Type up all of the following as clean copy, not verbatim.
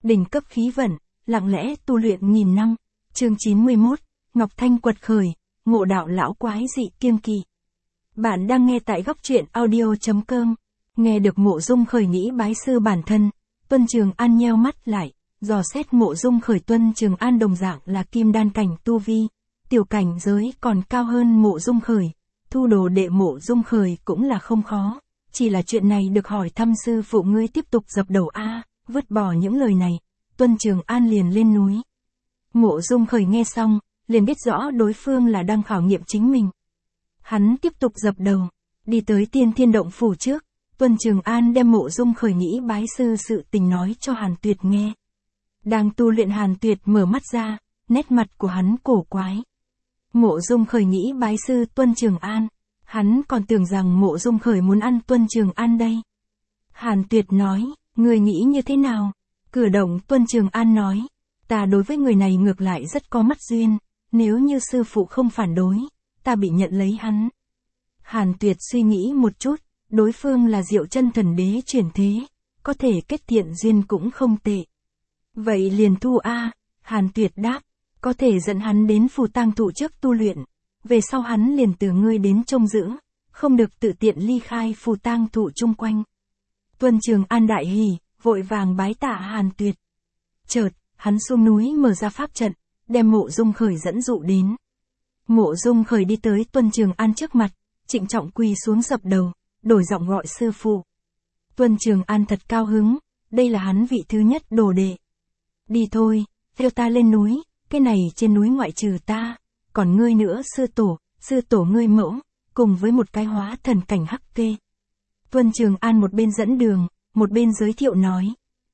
đỉnh cấp khí vận, lặng lẽ tu luyện nghìn năm. Chương 91, Ngọc Thanh quật khởi, ngộ đạo lão quái dị kiêng kỵ. Bạn đang nghe tại góc truyện audio.com. Nghe được Mộ Dung Khởi nghĩ bái sư bản thân, Tuân Trường An nheo mắt lại, dò xét Mộ Dung Khởi. Tuân Trường An đồng dạng là kim đan cảnh tu vi, tiểu cảnh giới còn cao hơn Mộ Dung Khởi. Thu đồ đệ Mộ Dung Khởi cũng là không khó, chỉ là chuyện này được hỏi thăm sư phụ ngươi tiếp tục dập đầu a. Vứt bỏ những lời này, Tuân Trường An liền lên núi. Mộ Dung Khởi nghe xong, liền biết rõ đối phương là đang khảo nghiệm chính mình. Hắn tiếp tục dập đầu, đi tới Tiên Thiên Động Phủ trước, Tuân Trường An đem Mộ Dung Khởi nghĩ bái sư sự tình nói cho Hàn Tuyệt nghe. Đang tu luyện Hàn Tuyệt mở mắt ra, nét mặt của hắn cổ quái. Mộ Dung Khởi nghĩ bái sư Tuân Trường An, hắn còn tưởng rằng Mộ Dung Khởi muốn ăn Tuân Trường An đây. Hàn Tuyệt nói, người nghĩ như thế nào? Cử động. Tuân Trường An nói, ta đối với người này ngược lại rất có mắt duyên, nếu như sư phụ không phản đối, ta bị nhận lấy hắn. Hàn Tuyệt suy nghĩ một chút, đối phương là Diệu Chân Thần Đế chuyển thế, có thể kết thiện duyên cũng không tệ. Vậy liền thu a. Hàn Tuyệt đáp, có thể dẫn hắn đến Phù Tang Thụ trước tu luyện, về sau hắn liền từ ngươi đến trông giữ, không được tự tiện ly khai Phù Tang Thụ chung quanh. Tuân Trường An đại hỉ, vội vàng bái tạ Hàn Tuyệt. Chợt, hắn xuống núi mở ra pháp trận, đem Mộ Dung Khởi dẫn dụ đến. Mộ Dung Khởi đi tới Tuân Trường An trước mặt, trịnh trọng quỳ xuống dập đầu, đổi giọng gọi sư phụ. Tuân Trường An thật cao hứng, đây là hắn vị thứ nhất đồ đệ. Đi thôi, theo ta lên núi, cái này trên núi ngoại trừ ta, còn ngươi nữa sư tổ ngươi mẫu, cùng với một cái hóa thần cảnh hắc kê. Tuân Trường An một bên dẫn đường, một bên giới thiệu nói.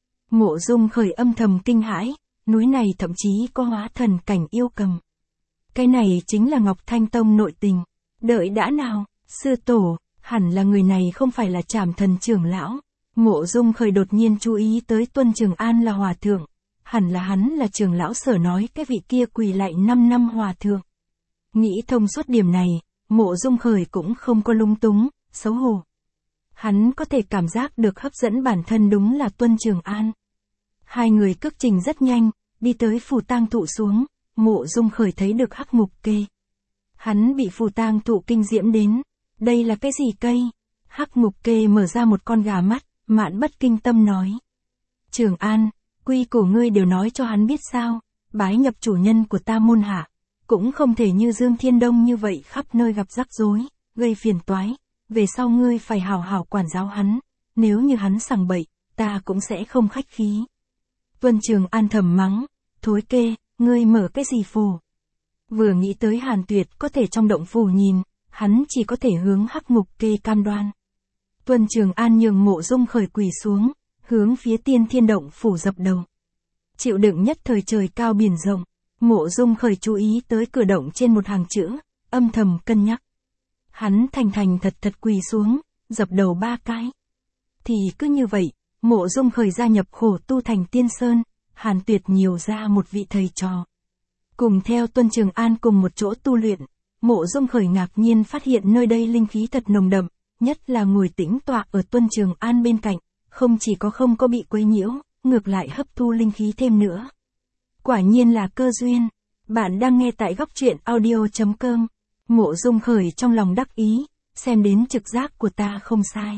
Mộ Dung Khởi âm thầm kinh hãi, núi này thậm chí có hóa thần cảnh yêu cầm. Cái này chính là Ngọc Thanh Tông nội tình. Đợi đã nào, sư tổ, hẳn là người này không phải là Trảm Thần trưởng lão. Mộ Dung Khởi đột nhiên chú ý tới Tuân Trường An là hòa thượng, hẳn là hắn là trưởng lão sở nói cái vị kia quỳ lại 5 năm hòa thượng. Nghĩ thông suốt điểm này, Mộ Dung Khởi cũng không có lung túng, xấu hổ. Hắn có thể cảm giác được hấp dẫn bản thân đúng là Tuân Trường An. Hai người cước trình rất nhanh, đi tới Phù Tang Thụ xuống, Mộ Dung Khởi thấy được Hắc Mục Kê. Hắn bị Phù Tang Thụ kinh diễm đến, đây là cái gì cây? Hắc Mục Kê mở ra một con gà mắt, Mạn Bất Kinh Tâm nói. Trường An, quy củ ngươi đều nói cho hắn biết sao, bái nhập chủ nhân của ta môn hạ, cũng không thể như Dương Thiên Đông như vậy khắp nơi gặp rắc rối, gây phiền toái. Về sau ngươi phải hào hào quản giáo hắn, nếu như hắn sằng bậy, ta cũng sẽ không khách khí. Tuân Trường An thầm mắng, thối kê, ngươi mở cái gì phù? Vừa nghĩ tới Hàn Tuyệt có thể trong động phủ nhìn, hắn chỉ có thể hướng Hắc Mục Kê cam đoan. Tuân Trường An nhường Mộ Dung Khởi quỳ xuống, hướng phía Tiên Thiên Động phủ dập đầu. Chịu đựng nhất thời trời cao biển rộng, Mộ Dung Khởi chú ý tới cửa động trên một hàng chữ, âm thầm cân nhắc. Hắn thành thật quỳ xuống, dập đầu 3 cái. Thì cứ như vậy, Mộ Dung Khởi gia nhập khổ tu thành Tiên Sơn, Hàn Tuyệt nhiều ra một vị thầy trò. Cùng theo Tuân Trường An cùng một chỗ tu luyện, Mộ Dung Khởi ngạc nhiên phát hiện nơi đây linh khí thật nồng đậm, nhất là ngồi tĩnh tọa ở Tuân Trường An bên cạnh, không chỉ có không có bị quấy nhiễu, ngược lại hấp thu linh khí thêm nữa. Quả nhiên là cơ duyên. Bạn đang nghe tại góc truyện audio.com. Mộ Dung Khởi trong lòng đắc ý, xem đến trực giác của ta không sai.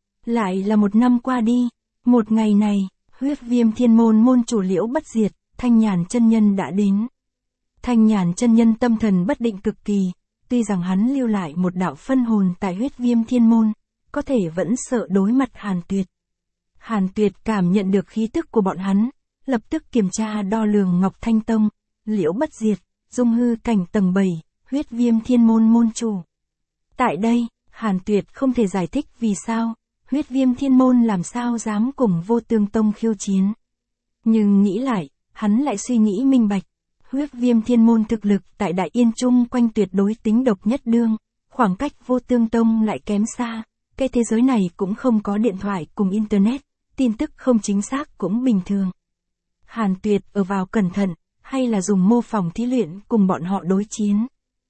Lại là một năm qua đi, một ngày này, Huyết Viêm Thiên Môn môn chủ Liễu Bất Diệt, Thanh Nhàn chân nhân đã đến. Thanh Nhàn chân nhân tâm thần bất định cực kỳ, tuy rằng hắn lưu lại một đạo phân hồn tại Huyết Viêm Thiên Môn, có thể vẫn sợ đối mặt Hàn Tuyệt. Hàn Tuyệt cảm nhận được khí tức của bọn hắn, lập tức kiểm tra đo lường Ngọc Thanh Tông, Liễu Bất Diệt, dung hư cảnh tầng 7. Huyết Viêm Thiên Môn môn chủ. Tại đây, Hàn Tuyệt không thể giải thích vì sao, Huyết Viêm Thiên Môn làm sao dám cùng Vô Tương Tông khiêu chiến. Nhưng nghĩ lại, hắn lại suy nghĩ minh bạch. Huyết Viêm Thiên Môn thực lực tại Đại Yên chung quanh tuyệt đối tính độc nhất đương, khoảng cách Vô Tương Tông lại kém xa, cái thế giới này cũng không có điện thoại cùng Internet, tin tức không chính xác cũng bình thường. Hàn Tuyệt ở vào cẩn thận, hay là dùng mô phỏng thí luyện cùng bọn họ đối chiến.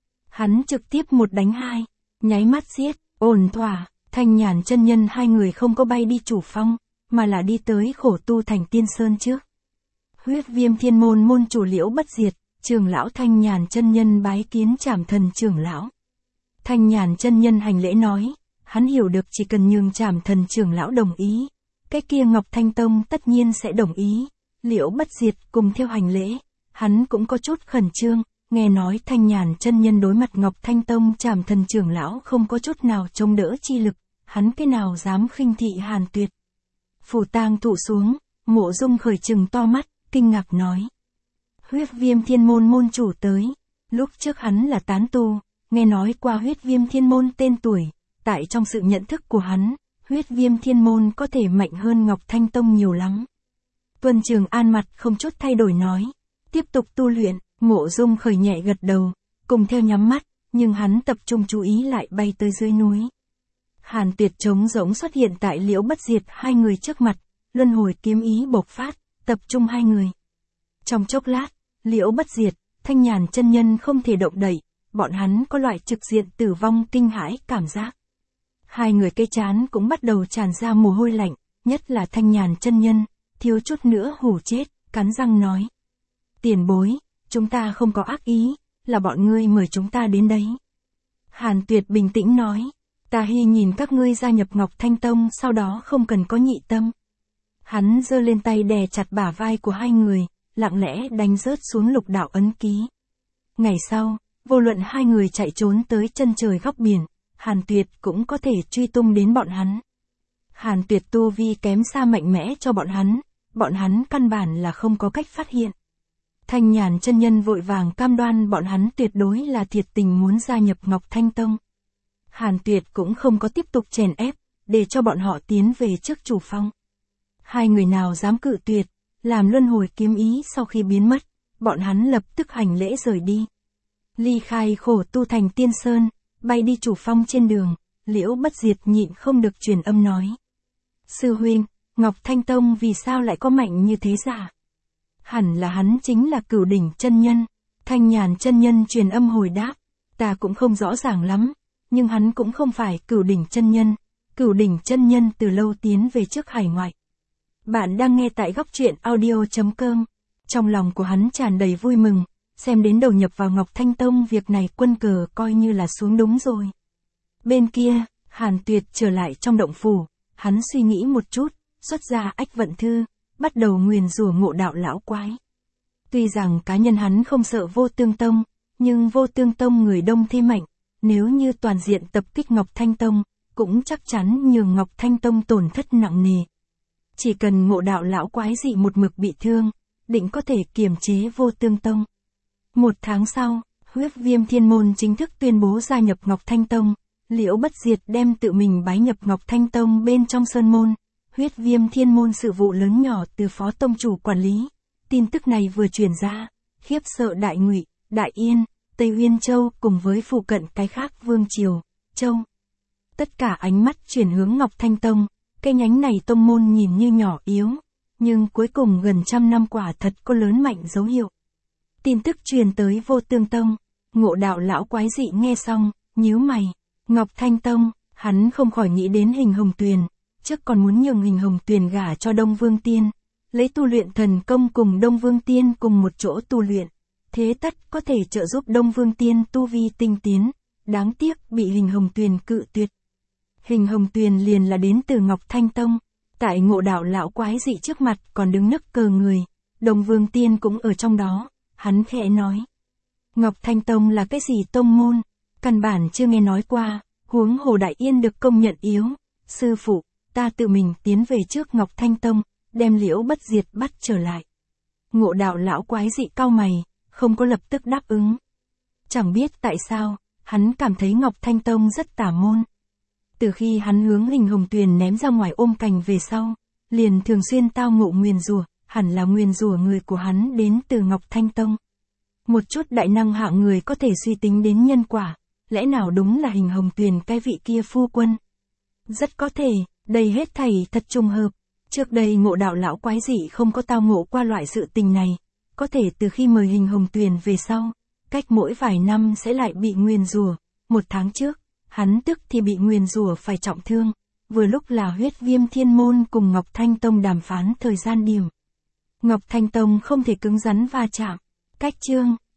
Hắn trực tiếp một đánh hai, nháy mắt giết, ổn thỏa, Thanh Nhàn chân nhân hai người không có bay đi chủ phong, mà là đi tới khổ tu thành Tiên Sơn trước. Huyết Viêm Thiên Môn môn chủ Liễu Bất Diệt, trưởng lão Thanh Nhàn chân nhân bái kiến Trảm Thần trưởng lão. Thanh Nhàn chân nhân hành lễ nói, hắn hiểu được chỉ cần nhường Trảm Thần trưởng lão đồng ý, cái kia Ngọc Thanh Tông tất nhiên sẽ đồng ý. Liễu Bất Diệt cùng theo hành lễ, hắn cũng có chút khẩn trương, nghe nói Thanh Nhàn chân nhân đối mặt Ngọc Thanh Tông Trảm Thần trưởng lão không có chút nào chống đỡ chi lực, hắn cái nào dám khinh thị Hàn Tuyệt. Phủ tang thụ xuống, Mộ Dung khởi trừng to mắt, kinh ngạc nói. Huyết Viêm Thiên Môn môn chủ tới, lúc trước hắn là tán tu, nghe nói qua Huyết Viêm Thiên Môn tên tuổi, tại trong sự nhận thức của hắn, Huyết Viêm Thiên Môn có thể mạnh hơn Ngọc Thanh Tông nhiều lắm. Tuân Trường An mặt không chút thay đổi nói, tiếp tục tu luyện. Mộ Dung khởi nhẹ gật đầu, cùng theo nhắm mắt, nhưng hắn tập trung chú ý lại bay tới dưới núi. Hàn Tuyệt trống rỗng xuất hiện tại Liễu Bất Diệt hai người trước mặt, luân hồi kiếm ý bộc phát, tập trung hai người. Trong chốc lát, Liễu Bất Diệt, Thanh Nhàn chân nhân không thể động đậy, bọn hắn có loại trực diện tử vong kinh hãi cảm giác. Hai người cái chán cũng bắt đầu tràn ra mồ hôi lạnh, nhất là Thanh Nhàn chân nhân, thiếu chút nữa hù chết, cắn răng nói. Tiền bối, chúng ta không có ác ý, là bọn ngươi mời chúng ta đến đấy. Hàn Tuyệt bình tĩnh nói, ta hy nhìn các ngươi gia nhập Ngọc Thanh Tông sau đó không cần có nhị tâm. Hắn giơ lên tay đè chặt bả vai của hai người, lặng lẽ đánh rớt xuống lục đạo ấn ký. Ngày sau, vô luận hai người chạy trốn tới chân trời góc biển, Hàn Tuyệt cũng có thể truy tung đến bọn hắn. Hàn Tuyệt tu vi kém xa mạnh mẽ cho bọn hắn căn bản là không có cách phát hiện. Thanh Nhàn chân nhân vội vàng cam đoan bọn hắn tuyệt đối là thiệt tình muốn gia nhập Ngọc Thanh Tông. Hàn Tuyệt cũng không có tiếp tục chèn ép, để cho bọn họ tiến về trước chủ phong. Hai người nào dám cự tuyệt, làm luân hồi kiếm ý sau khi biến mất, bọn hắn lập tức hành lễ rời đi. Ly khai khổ tu thành Tiên Sơn, bay đi chủ phong trên đường, Liễu Bất Diệt nhịn không được truyền âm nói. Sư huynh, Ngọc Thanh Tông vì sao lại có mạnh như thế giả? Hẳn là hắn chính là Cửu Đỉnh chân nhân. Thanh Nhàn chân nhân truyền âm hồi đáp, ta cũng không rõ ràng lắm, nhưng hắn cũng không phải Cửu Đỉnh chân nhân. Cửu Đỉnh chân nhân từ lâu tiến về trước hải ngoại. Bạn đang nghe tại góc truyện audio.com. Trong lòng của hắn tràn đầy vui mừng, xem đến đầu nhập vào Ngọc Thanh Tông việc này quân cờ coi như là xuống đúng rồi. Bên kia, Hàn Tuyệt trở lại trong động phủ, hắn suy nghĩ một chút, xuất ra Ách Vận Thư, bắt đầu nguyền rủa Ngộ Đạo lão quái. Tuy rằng cá nhân hắn không sợ Vô Tương Tông, nhưng Vô Tương Tông người đông thế mạnh, nếu như toàn diện tập kích Ngọc Thanh Tông, cũng chắc chắn nhường Ngọc Thanh Tông tổn thất nặng nề. Chỉ cần Ngộ Đạo lão quái dị một mực bị thương, định có thể kiềm chế Vô Tương Tông. Một tháng sau, Huyết Viêm Thiên Môn chính thức tuyên bố gia nhập Ngọc Thanh Tông, Liễu Bất Diệt đem tự mình bái nhập Ngọc Thanh Tông bên trong sơn môn. Huyết Viêm Thiên Môn sự vụ lớn nhỏ từ phó tông chủ quản lý. Tin tức này vừa truyền ra, khiếp sợ Đại Ngụy, Đại Yên, Tây Uyên Châu cùng với phụ cận cái khác Vương Triều, Châu. Tất cả ánh mắt chuyển hướng Ngọc Thanh Tông, cái nhánh này tông môn nhìn như nhỏ yếu, nhưng cuối cùng gần trăm năm quả thật có lớn mạnh dấu hiệu. Tin tức truyền tới Vô Tương Tông, Ngộ Đạo lão quái dị nghe xong, nhíu mày. Ngọc Thanh Tông, hắn không khỏi nghĩ đến Hình Hồng Tuyền, trước còn muốn nhường Hình Hồng Tuyền gả cho Đông Vương Tiên, lấy tu luyện thần công cùng Đông Vương Tiên cùng một chỗ tu luyện, thế tất có thể trợ giúp Đông Vương Tiên tu vi tinh tiến, đáng tiếc bị Hình Hồng Tuyền cự tuyệt. Hình Hồng Tuyền liền là đến từ Ngọc Thanh Tông, tại Ngộ Đạo lão quái dị trước mặt còn đứng nức cờ người, Đông Vương Tiên cũng ở trong đó, hắn khẽ nói. Ngọc Thanh Tông là cái gì tông môn, căn bản chưa nghe nói qua, huống hồ Đại Yên được công nhận yếu, sư phụ, ta tự mình tiến về trước Ngọc Thanh Tông, đem Liễu Bất Diệt bắt trở lại. Ngộ Đạo lão quái dị cau mày, không có lập tức đáp ứng. Chẳng biết tại sao, hắn cảm thấy Ngọc Thanh Tông rất tà môn. Từ khi hắn hướng Hình Hồng Tuyền ném ra ngoài ôm cành về sau, liền thường xuyên tao ngộ nguyền rủa, hẳn là nguyền rủa người của hắn đến từ Ngọc Thanh Tông. Một chút đại năng hạng người có thể suy tính đến nhân quả, lẽ nào đúng là Hình Hồng Tuyền cái vị kia phu quân? Rất có thể, đây hết thảy thật trùng hợp. Trước đây Ngộ Đạo lão quái dị không có tao ngộ qua loại sự tình này, có thể từ khi mời Hình Hồng Tuyền về sau, cách mỗi vài năm sẽ lại bị nguyền rủa. Một tháng trước, hắn tức thì bị nguyền rủa phải trọng thương, vừa lúc là Huyết Viêm Thiên Môn cùng Ngọc Thanh Tông đàm phán thời gian điểm. Ngọc Thanh Tông không thể cứng rắn va chạm. Cách chương